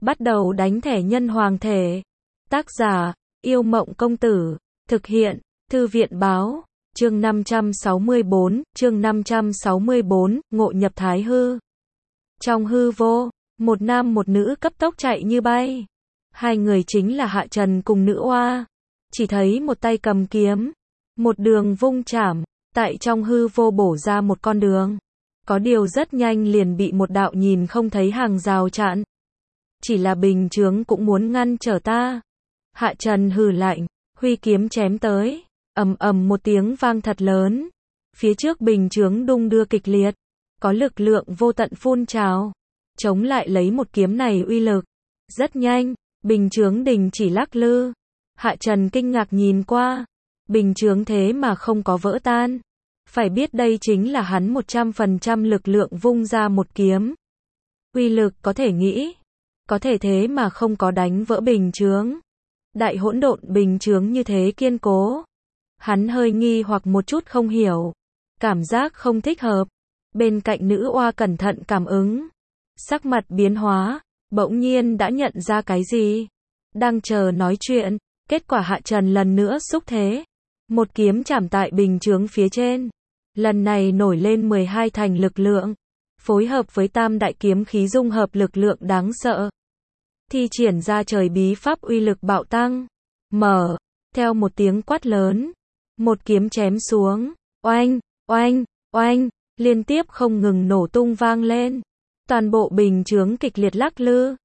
Bắt đầu đánh thẻ nhân hoàng thể. Tác giả, Yêu Mộng Công Tử. Thực hiện, Thư viện báo. Chương 564, ngộ nhập thái hư. Trong hư vô, một nam một nữ cấp tốc chạy như bay. Hai người chính là Hạ Trần cùng nữ oa. Chỉ thấy một tay cầm kiếm, một đường vung chảm, tại trong hư vô bổ ra một con đường. Có điều rất nhanh liền bị một đạo nhìn không thấy hàng rào chặn. Chỉ là bình chướng cũng muốn ngăn trở ta. Hạ Trần hừ lạnh, huy kiếm chém tới, ầm ầm một tiếng vang thật lớn. Phía trước bình chướng đung đưa kịch liệt, có lực lượng vô tận phun trào, chống lại lấy một kiếm này uy lực. Rất nhanh, bình chướng đình chỉ lắc lư. Hạ Trần kinh ngạc nhìn qua, bình chướng thế mà không có vỡ tan. Phải biết đây chính là hắn 100% lực lượng vung ra một kiếm. Uy lực có thể nghĩ, có thể thế mà không có đánh vỡ bình chướng. Đại hỗn độn bình chướng như thế kiên cố. Hắn hơi nghi hoặc một chút không hiểu, cảm giác không thích hợp. Bên cạnh nữ oa cẩn thận cảm ứng, sắc mặt biến hóa, bỗng nhiên đã nhận ra cái gì. Đang chờ nói chuyện, kết quả Hạ Trần lần nữa xúc thế. Một kiếm chảm tại bình chướng phía trên. Lần này nổi lên 12 thành lực lượng, phối hợp với tam đại kiếm khí dung hợp lực lượng đáng sợ. Thi triển ra trời bí pháp uy lực bạo tăng. Mở, theo một tiếng quát lớn, một kiếm chém xuống, oanh, oanh, oanh, liên tiếp không ngừng nổ tung vang lên. Toàn bộ bình chướng kịch liệt lắc lư,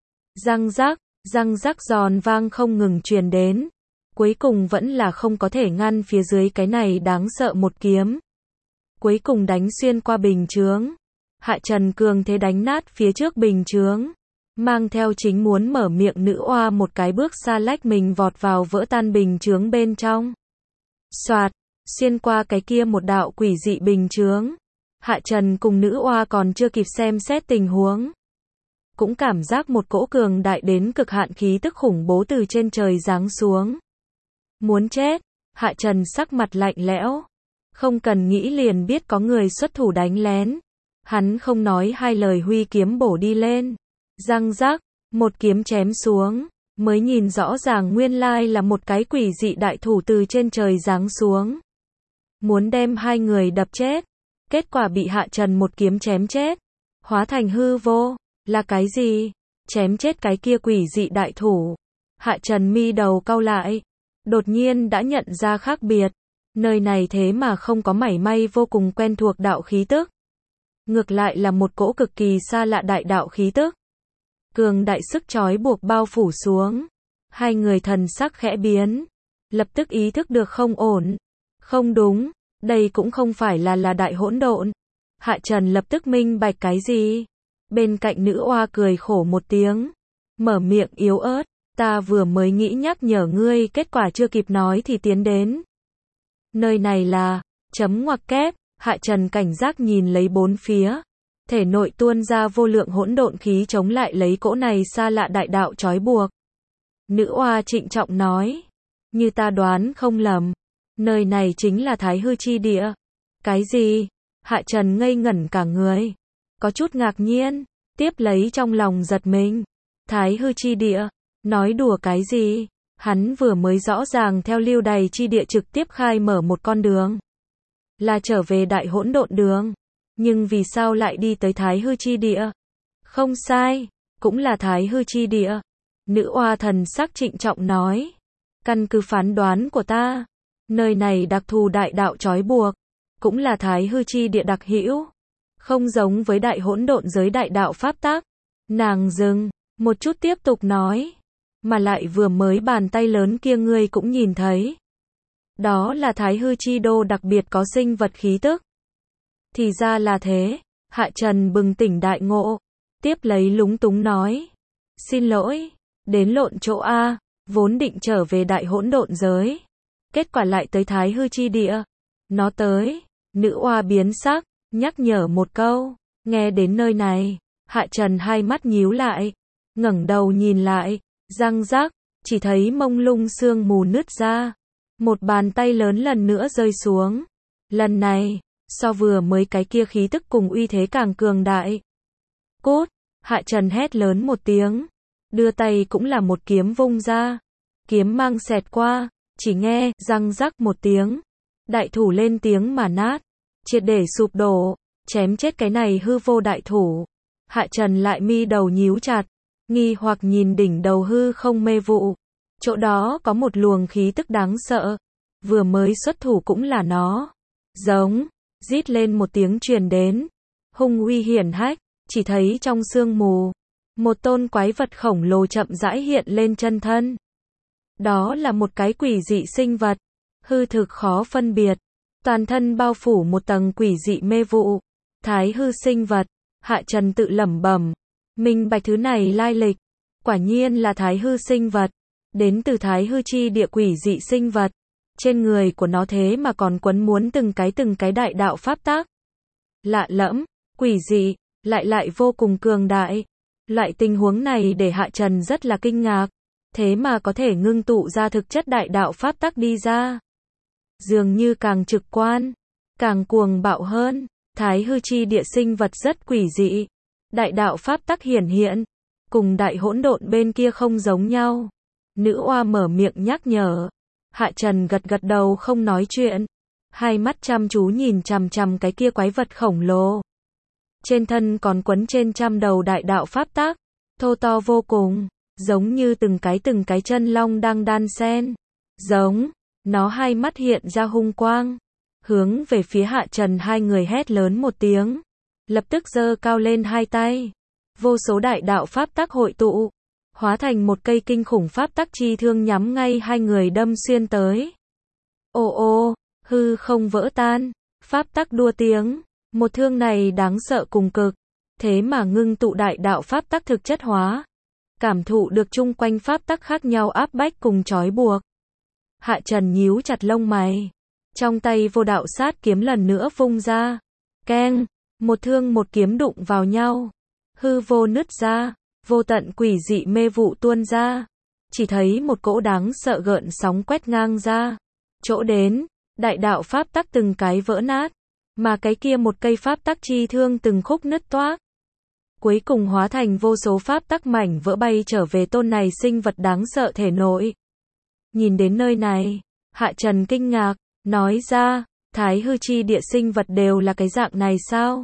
răng rắc giòn vang không ngừng truyền đến. Cuối cùng vẫn là không có thể ngăn phía dưới cái này đáng sợ một kiếm. Cuối cùng đánh xuyên qua bình chướng. Hạ Trần cường thế đánh nát phía trước bình chướng, mang theo chính muốn mở miệng nữ oa một cái bước xa lách mình vọt vào vỡ tan bình chướng bên trong. Soạt, xuyên qua cái kia một đạo quỷ dị bình chướng. Hạ Trần cùng nữ oa còn chưa kịp xem xét tình huống, cũng cảm giác một cỗ cường đại đến cực hạn khí tức khủng bố từ trên trời giáng xuống. Muốn chết. Hạ Trần sắc mặt lạnh lẽo, không cần nghĩ liền biết có người xuất thủ đánh lén. Hắn không nói hai lời huy kiếm bổ đi lên. Răng rắc, một kiếm chém xuống, mới nhìn rõ ràng nguyên lai là một cái quỷ dị đại thủ từ trên trời giáng xuống. Muốn đem hai người đập chết, kết quả bị Hạ Trần một kiếm chém chết, hóa thành hư vô. Là cái gì? Chém chết cái kia quỷ dị đại thủ. Hạ Trần mi đầu cau lại, đột nhiên đã nhận ra khác biệt. Nơi này thế mà không có mảy may vô cùng quen thuộc đạo khí tức. Ngược lại là một cỗ cực kỳ xa lạ đại đạo khí tức. Cường đại sức trói buộc bao phủ xuống. Hai người thần sắc khẽ biến, lập tức ý thức được không ổn. Không đúng, đây cũng không phải là đại hỗn độn. Hạ Trần lập tức minh bạch cái gì. Bên cạnh nữ oa cười khổ một tiếng, mở miệng yếu ớt, ta vừa mới nghĩ nhắc nhở ngươi, kết quả chưa kịp nói thì tiến đến. Nơi này là, chấm ngoặc kép. Hạ Trần cảnh giác nhìn lấy bốn phía, thể nội tuôn ra vô lượng hỗn độn khí chống lại lấy cỗ này xa lạ đại đạo trói buộc. Nữ oa trịnh trọng nói, như ta đoán không lầm, nơi này chính là Thái Hư chi địa. Cái gì? Hạ Trần ngây ngẩn cả người, có chút ngạc nhiên, tiếp lấy trong lòng giật mình. Thái Hư chi địa? Nói đùa cái gì? Hắn vừa mới rõ ràng theo lưu đày chi địa trực tiếp khai mở một con đường, là trở về đại hỗn độn đường. Nhưng vì sao lại đi tới Thái Hư chi địa? Không sai, cũng là Thái Hư chi địa. Nữ oa thần sắc trịnh trọng nói, căn cứ phán đoán của ta, nơi này đặc thù đại đạo trói buộc, cũng là Thái Hư chi địa đặc hữu, không giống với đại hỗn độn giới đại đạo pháp tắc. Nàng dừng một chút tiếp tục nói, mà lại vừa mới bàn tay lớn kia ngươi cũng nhìn thấy. Đó là Thái Hư chi đô đặc biệt có sinh vật khí tức. Thì ra là thế. Hạ Trần bừng tỉnh đại ngộ, tiếp lấy lúng túng nói, xin lỗi, đến lộn chỗ a, vốn định trở về đại hỗn độn giới, kết quả lại tới Thái Hư chi địa. Nó tới. Nữ oa biến sắc, nhắc nhở một câu. Nghe đến nơi này, Hạ Trần hai mắt nhíu lại, ngẩng đầu nhìn lại, răng rắc, chỉ thấy mông lung sương mù nứt ra. Một bàn tay lớn lần nữa rơi xuống. Lần này, so vừa mới cái kia khí tức cùng uy thế càng cường đại. Cút! Hạ Trần hét lớn một tiếng, đưa tay cũng là một kiếm vung ra. Kiếm mang xẹt qua, chỉ nghe răng rắc một tiếng, đại thủ lên tiếng mà nát, triệt để sụp đổ, chém chết cái này hư vô đại thủ. Hạ Trần lại mi đầu nhíu chặt, nghi hoặc nhìn đỉnh đầu hư không mê vụ. Chỗ đó có một luồng khí tức đáng sợ, vừa mới xuất thủ cũng là nó. Giống, rít lên một tiếng truyền đến, hung uy hiển hách, chỉ thấy trong sương mù, một tôn quái vật khổng lồ chậm rãi hiện lên chân thân. Đó là một cái quỷ dị sinh vật, hư thực khó phân biệt, toàn thân bao phủ một tầng quỷ dị mê vụ. Thái hư sinh vật, Hạ Trần tự lẩm bẩm, minh bạch thứ này lai lịch, quả nhiên là thái hư sinh vật, đến từ thái hư chi địa quỷ dị sinh vật. Trên người của nó thế mà còn quấn muốn từng cái đại đạo pháp tắc. Lạ lẫm, quỷ dị, lại vô cùng cường đại. Loại tình huống này để Hạ Trần rất là kinh ngạc, thế mà có thể ngưng tụ ra thực chất đại đạo pháp tắc đi ra. Dường như càng trực quan, càng cuồng bạo hơn, thái hư chi địa sinh vật rất quỷ dị. Đại đạo pháp tắc hiển hiện, cùng đại hỗn độn bên kia không giống nhau. Nữ oa mở miệng nhắc nhở. Hạ Trần gật gật đầu không nói chuyện, hai mắt chăm chú nhìn chằm chằm cái kia quái vật khổng lồ. Trên thân còn quấn trên trăm đầu đại đạo pháp tắc, thô to vô cùng, giống như từng cái chân long đang đan xen. Giống, nó hai mắt hiện ra hung quang, hướng về phía Hạ Trần hai người hét lớn một tiếng, lập tức giơ cao lên hai tay. Vô số đại đạo pháp tắc hội tụ, hóa thành một cây kinh khủng pháp tắc chi thương nhắm ngay hai người đâm xuyên tới. Ô ô, hư không vỡ tan, pháp tắc đua tiếng, một thương này đáng sợ cùng cực, thế mà ngưng tụ đại đạo pháp tắc thực chất hóa, cảm thụ được chung quanh pháp tắc khác nhau áp bách cùng trói buộc. Hạ Trần nhíu chặt lông mày, trong tay vô đạo sát kiếm lần nữa vung ra, keng, một thương một kiếm đụng vào nhau, hư vô nứt ra. Vô tận quỷ dị mê vụ tuôn ra, chỉ thấy một cỗ đáng sợ gợn sóng quét ngang ra. Chỗ đến, đại đạo pháp tắc từng cái vỡ nát, mà cái kia một cây pháp tắc chi thương từng khúc nứt toác. Cuối cùng hóa thành vô số pháp tắc mảnh vỡ bay trở về tôn này sinh vật đáng sợ thể nội. Nhìn đến nơi này, Hạ Trần kinh ngạc, nói ra, thái hư chi địa sinh vật đều là cái dạng này sao?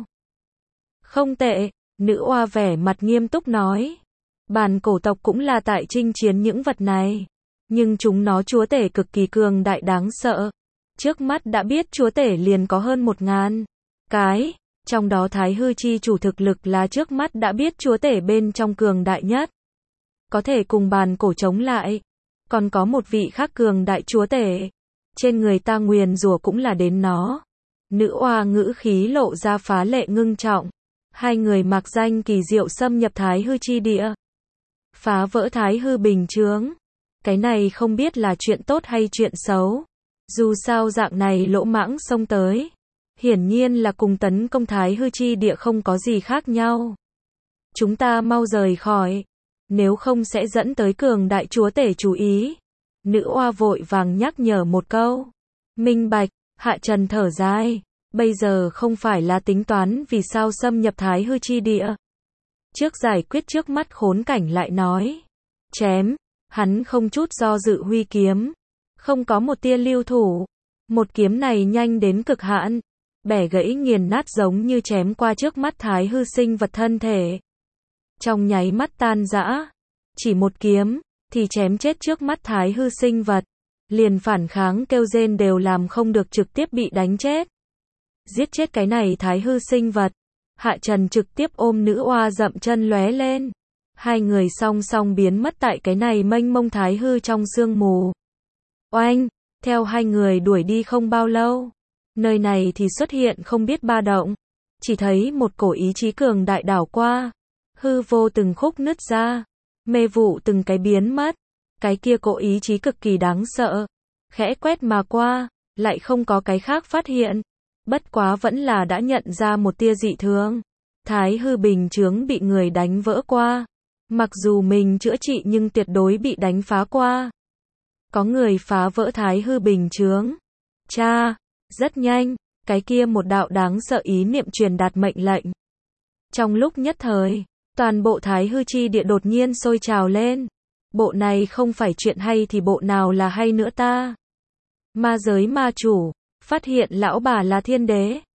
Không tệ. Nữ oa vẻ mặt nghiêm túc nói, bản cổ tộc cũng là tại chinh chiến những vật này, nhưng chúng nó chúa tể cực kỳ cường đại đáng sợ. Trước mắt đã biết chúa tể liền có hơn 1000 cái, trong đó thái hư chi chủ thực lực là trước mắt đã biết chúa tể bên trong cường đại nhất, có thể cùng bản cổ chống lại. Còn có một vị khác cường đại chúa tể, trên người ta nguyền rủa cũng là đến nó. Nữ oa ngữ khí lộ ra phá lệ ngưng trọng. Hai người mặc danh kỳ diệu xâm nhập thái hư chi địa, phá vỡ thái hư bình chướng. Cái này không biết là chuyện tốt hay chuyện xấu. Dù sao dạng này lỗ mãng xông tới, hiển nhiên là cùng tấn công thái hư chi địa không có gì khác nhau. Chúng ta mau rời khỏi, nếu không sẽ dẫn tới cường đại chúa tể chú ý. Nữ oa vội vàng nhắc nhở một câu. Minh bạch, Hạ Trần thở dài. Bây giờ không phải là tính toán vì sao xâm nhập thái hư chi địa. Trước giải quyết trước mắt khốn cảnh lại nói. Chém, hắn không chút do dự huy kiếm. Không có một tia lưu thủ. Một kiếm này nhanh đến cực hạn. Bẻ gãy nghiền nát giống như chém qua trước mắt thái hư sinh vật thân thể. Trong nháy mắt tan rã. Chỉ một kiếm, thì chém chết trước mắt thái hư sinh vật. Liền phản kháng kêu rên đều làm không được trực tiếp bị đánh chết. Giết chết cái này thái hư sinh vật. Hạ Trần trực tiếp ôm nữ oa dậm chân lóe lên. Hai người song song biến mất tại cái này mênh mông thái hư trong sương mù. Oanh, theo hai người đuổi đi không bao lâu, nơi này thì xuất hiện không biết ba động. Chỉ thấy một cổ ý chí cường đại đảo qua. Hư vô từng khúc nứt ra. Mê vụ từng cái biến mất. Cái kia cổ ý chí cực kỳ đáng sợ. Khẽ quét mà qua, lại không có cái khác phát hiện. Bất quá vẫn là đã nhận ra một tia dị thường. Thái hư bình chướng bị người đánh vỡ qua. Mặc dù mình chữa trị nhưng tuyệt đối bị đánh phá qua. Có người phá vỡ thái hư bình chướng. Cha, rất nhanh, cái kia một đạo đáng sợ ý niệm truyền đạt mệnh lệnh. Trong lúc nhất thời, Toàn bộ Thái Hư chi địa đột nhiên sôi trào lên. Bộ này không phải chuyện hay thì bộ nào là hay nữa ta? Ma giới ma chủ, phát hiện lão bà là thiên đế.